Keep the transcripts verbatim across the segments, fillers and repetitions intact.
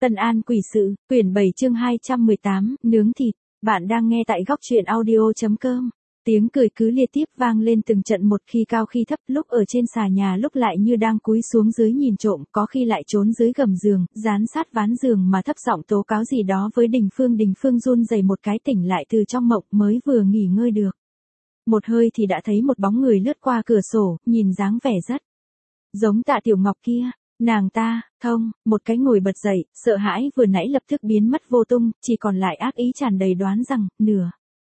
Tân An Quỷ Sự, quyển bảy chương hai trăm mười tám, nướng thịt. Bạn đang nghe tại góc truyện audio.com. Tiếng cười cứ liên tiếp vang lên từng trận, một khi cao khi thấp, lúc ở trên xà nhà lúc lại như đang cúi xuống dưới nhìn trộm, có khi lại trốn dưới gầm giường, dán sát ván giường mà thấp giọng tố cáo gì đó với Đình Phương. Đình Phương run rẩy một cái, tỉnh lại từ trong mộng, mới vừa nghỉ ngơi được một hơi thì đã thấy một bóng người lướt qua cửa sổ, nhìn dáng vẻ rất giống Tạ Tiểu Ngọc kia. Nàng ta, thông, một cái ngồi bật dậy, sợ hãi vừa nãy lập tức biến mất vô tung, chỉ còn lại ác ý tràn đầy, đoán rằng, nửa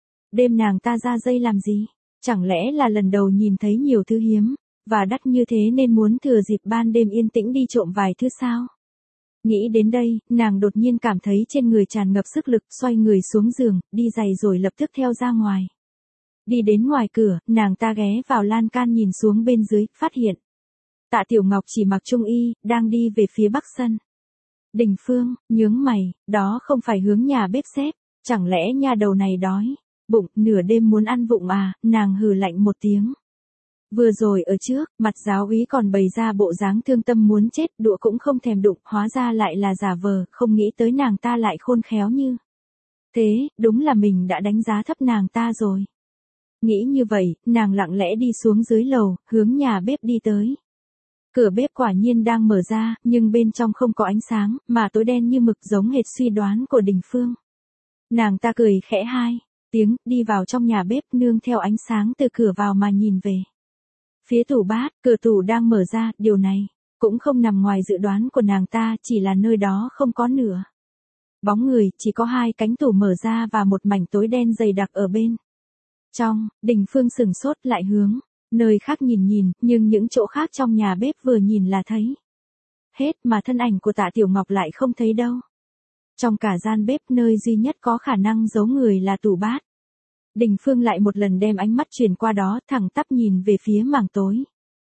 đêm nàng ta ra dây làm gì? Chẳng lẽ là lần đầu nhìn thấy nhiều thứ hiếm và đắt như thế nên muốn thừa dịp ban đêm yên tĩnh đi trộm vài thứ sao? Nghĩ đến đây, nàng đột nhiên cảm thấy trên người tràn ngập sức lực, xoay người xuống giường, đi giày rồi lập tức theo ra ngoài. Đi đến ngoài cửa, nàng ta ghé vào lan can nhìn xuống bên dưới, phát hiện Tạ Tiểu Ngọc chỉ mặc trung y, đang đi về phía bắc sân. Đình Phương, nhướng mày, đó không phải hướng nhà bếp xếp, chẳng lẽ nha đầu này đói bụng, nửa đêm muốn ăn vụng à? Nàng hừ lạnh một tiếng. Vừa rồi ở trước, mặt giáo úy còn bày ra bộ dáng thương tâm muốn chết, đũa cũng không thèm đụng, hóa ra lại là giả vờ, không nghĩ tới nàng ta lại khôn khéo như thế, đúng là mình đã đánh giá thấp nàng ta rồi. Nghĩ như vậy, nàng lặng lẽ đi xuống dưới lầu, hướng nhà bếp đi tới. Cửa bếp quả nhiên đang mở ra, nhưng bên trong không có ánh sáng, mà tối đen như mực, giống hệt suy đoán của Đình Phương. Nàng ta cười khẽ hai tiếng, đi vào trong nhà bếp, nương theo ánh sáng từ cửa vào mà nhìn về phía tủ bát. Cửa tủ đang mở ra, điều này cũng không nằm ngoài dự đoán của nàng ta, chỉ là nơi đó không có nửa bóng người, chỉ có hai cánh tủ mở ra và một mảnh tối đen dày đặc ở bên trong. Đình Phương sửng sốt, lại hướng nơi khác nhìn nhìn, nhưng những chỗ khác trong nhà bếp vừa nhìn là thấy hết, mà thân ảnh của Tạ Tiểu Ngọc lại không thấy đâu. Trong cả gian bếp, nơi duy nhất có khả năng giấu người là tủ bát. Đình Phương lại một lần đem ánh mắt chuyển qua đó, thẳng tắp nhìn về phía mảng tối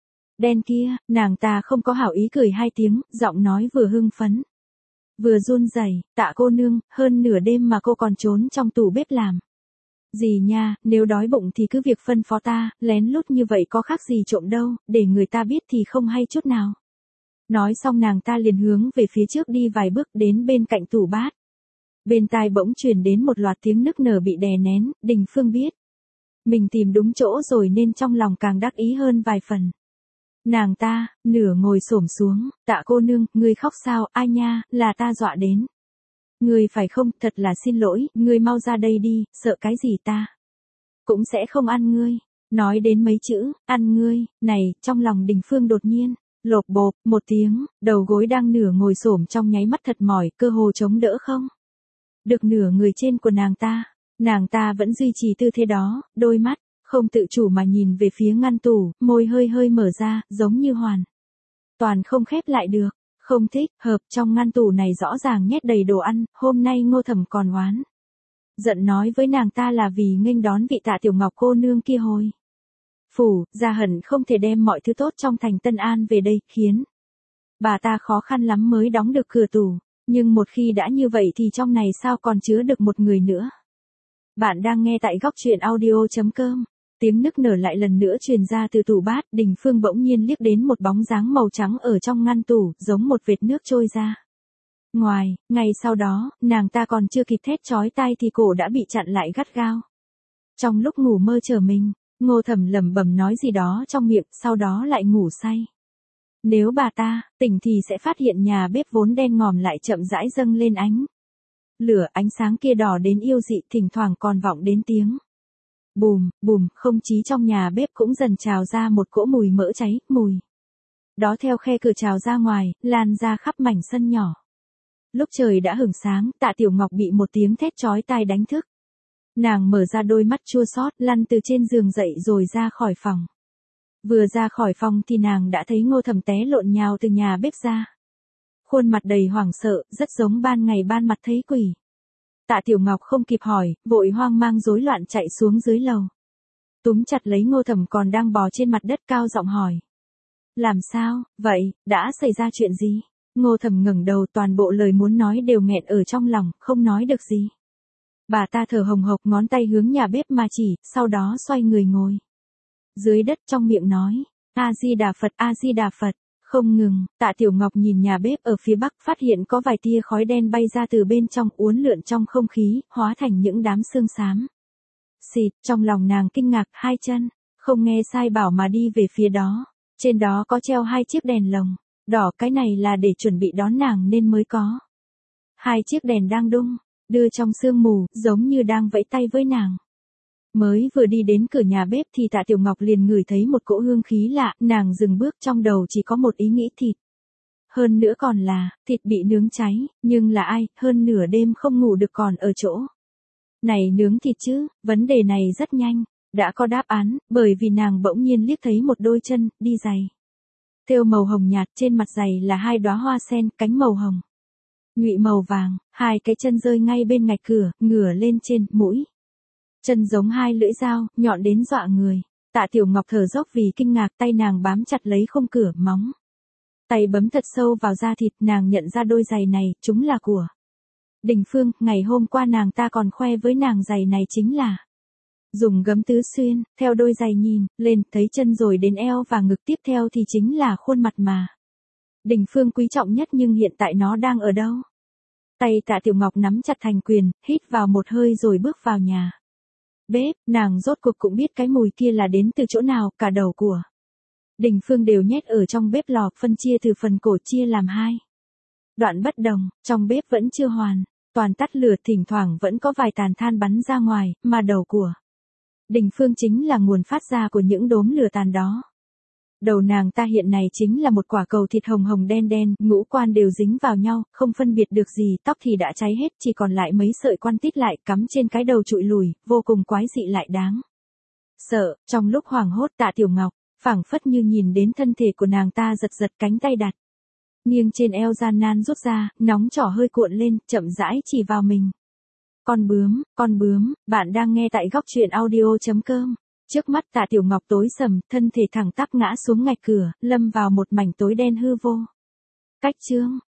đen kia. Nàng ta không có hảo ý, cười hai tiếng, giọng nói vừa hưng phấn vừa run rẩy, Tạ cô nương, hơn nửa đêm mà cô còn trốn trong tủ bếp làm gì nha? Nếu đói bụng thì cứ việc phân phó ta, lén lút như vậy có khác gì trộm đâu, để người ta biết thì không hay chút nào. Nói xong nàng ta liền hướng về phía trước đi vài bước, đến bên cạnh tủ bát. Bên tai bỗng truyền đến một loạt tiếng nức nở bị đè nén. Đình Phương biết mình tìm đúng chỗ rồi nên trong lòng càng đắc ý hơn vài phần. Nàng ta, nửa ngồi xổm xuống, Tạ cô nương, ngươi khóc sao? Ai nha, là ta dọa đến ngươi phải không? Thật là xin lỗi, ngươi mau ra đây đi, sợ cái gì, ta cũng sẽ không ăn ngươi. Nói đến mấy chữ, ăn ngươi, này, trong lòng Đình Phương đột nhiên lộp bộp một tiếng, đầu gối đang nửa ngồi xổm trong nháy mắt thật mỏi, cơ hồ chống đỡ không được nửa người trên của nàng ta. Nàng ta vẫn duy trì tư thế đó, đôi mắt không tự chủ mà nhìn về phía ngăn tủ, môi hơi hơi mở ra, giống như hoàn toàn không khép lại được. Không thích hợp, trong ngăn tủ này rõ ràng nhét đầy đồ ăn, hôm nay Ngô Thẩm còn oán giận nói với nàng ta là vì nghênh đón vị Tạ Tiểu Ngọc cô nương kia hồi phủ ra, hận không thể đem mọi thứ tốt trong thành Tân An về đây, khiến bà ta khó khăn lắm mới đóng được cửa tủ. Nhưng một khi đã như vậy thì trong này sao còn chứa được một người nữa. Bạn đang nghe tại góc truyện audio.com. Tiếng nức nở lại lần nữa truyền ra từ tủ bát. Đình Phương bỗng nhiên liếc đến một bóng dáng màu trắng ở trong ngăn tủ, giống một vệt nước trôi ra ngoài. Ngay sau đó, nàng ta còn chưa kịp thét chói tai thì cổ đã bị chặn lại gắt gao. Trong lúc ngủ mơ trở mình, Ngô Thẩm lẩm bẩm nói gì đó trong miệng, sau đó lại ngủ say. Nếu bà ta tỉnh thì sẽ phát hiện nhà bếp vốn đen ngòm lại chậm rãi dâng lên ánh lửa, ánh sáng kia đỏ đến yêu dị, thỉnh thoảng còn vọng đến tiếng bùm, bùm. Không chí trong nhà bếp cũng dần trào ra một cỗ mùi mỡ cháy, mùi đó theo khe cửa trào ra ngoài, lan ra khắp mảnh sân nhỏ. Lúc trời đã hửng sáng, Tạ Tiểu Ngọc bị một tiếng thét chói tai đánh thức. Nàng mở ra đôi mắt chua xót, lăn từ trên giường dậy rồi ra khỏi phòng. Vừa ra khỏi phòng thì nàng đã thấy Ngô Thẩm té lộn nhào từ nhà bếp ra. Khuôn mặt đầy hoảng sợ, rất giống ban ngày ban mặt thấy quỷ. Tạ Tiểu Ngọc không kịp hỏi, vội hoang mang rối loạn chạy xuống dưới lầu. Túm chặt lấy Ngô Thẩm còn đang bò trên mặt đất, cao giọng hỏi. Làm sao, vậy, đã xảy ra chuyện gì? Ngô Thẩm ngẩng đầu, toàn bộ lời muốn nói đều nghẹn ở trong lòng, không nói được gì. Bà ta thở hồng hộc, ngón tay hướng nhà bếp mà chỉ, sau đó xoay người ngồi dưới đất, trong miệng nói, A Di Đà Phật, A Di Đà Phật. Không ngừng, Tạ Tiểu Ngọc nhìn nhà bếp ở phía bắc phát hiện có vài tia khói đen bay ra từ bên trong uốn lượn trong không khí, hóa thành những đám sương xám. Xịt, trong lòng nàng kinh ngạc, hai chân, không nghe sai bảo mà đi về phía đó. Trên đó có treo hai chiếc đèn lồng, đỏ, cái này là để chuẩn bị đón nàng nên mới có. Hai chiếc đèn đang đung, đưa trong sương mù, giống như đang vẫy tay với nàng. Mới vừa đi đến cửa nhà bếp thì Tạ Tiểu Ngọc liền ngửi thấy một cỗ hương khí lạ, nàng dừng bước, trong đầu chỉ có một ý nghĩ: thịt. Hơn nữa còn là, thịt bị nướng cháy, nhưng là ai, hơn nửa đêm không ngủ được còn ở chỗ này nướng thịt chứ, vấn đề này rất nhanh, đã có đáp án, bởi vì nàng bỗng nhiên liếc thấy một đôi chân, đi giày. Thêu màu hồng nhạt, trên mặt giày là hai đóa hoa sen, cánh màu hồng, nhụy màu vàng, hai cái chân rơi ngay bên ngạch cửa, ngửa lên trên, mũi chân giống hai lưỡi dao, nhọn đến dọa người. Tạ Tiểu Ngọc thở dốc vì kinh ngạc, tay nàng bám chặt lấy khung cửa, móng tay bấm thật sâu vào da thịt, nàng nhận ra đôi giày này, chúng là của Đình Phương, ngày hôm qua nàng ta còn khoe với nàng giày này chính là dùng gấm tứ xuyên, theo đôi giày nhìn lên, thấy chân rồi đến eo và ngực, tiếp theo thì chính là khuôn mặt mà Đình Phương quý trọng nhất, nhưng hiện tại nó đang ở đâu? Tay Tạ Tiểu Ngọc nắm chặt thành quyền, hít vào một hơi rồi bước vào nhà bếp, nàng rốt cuộc cũng biết cái mùi kia là đến từ chỗ nào, cả đầu của Đình Phương đều nhét ở trong bếp lò, phân chia từ phần cổ chia làm hai đoạn bất đồng, trong bếp vẫn chưa hoàn toàn tắt lửa, thỉnh thoảng vẫn có vài tàn than bắn ra ngoài, mà đầu của Đình Phương chính là nguồn phát ra của những đốm lửa tàn đó. Đầu nàng ta hiện này chính là một quả cầu thịt hồng hồng đen đen, ngũ quan đều dính vào nhau, không phân biệt được gì, tóc thì đã cháy hết, chỉ còn lại mấy sợi quan tít lại, cắm trên cái đầu trụi lùi, vô cùng quái dị lại đáng sợ. Trong lúc hoảng hốt, Tạ Tiểu Ngọc phảng phất như nhìn đến thân thể của nàng ta, giật giật cánh tay đặt nghiêng trên eo, gian nan rút ra, nóng trỏ hơi cuộn lên, chậm rãi chỉ vào mình. Con bướm, con bướm, bạn đang nghe tại góc truyện audio chấm com. Trước mắt Tạ Tiểu Ngọc tối sầm, thân thể thẳng tắp ngã xuống ngạch cửa, lâm vào một mảnh tối đen hư vô. Cách chương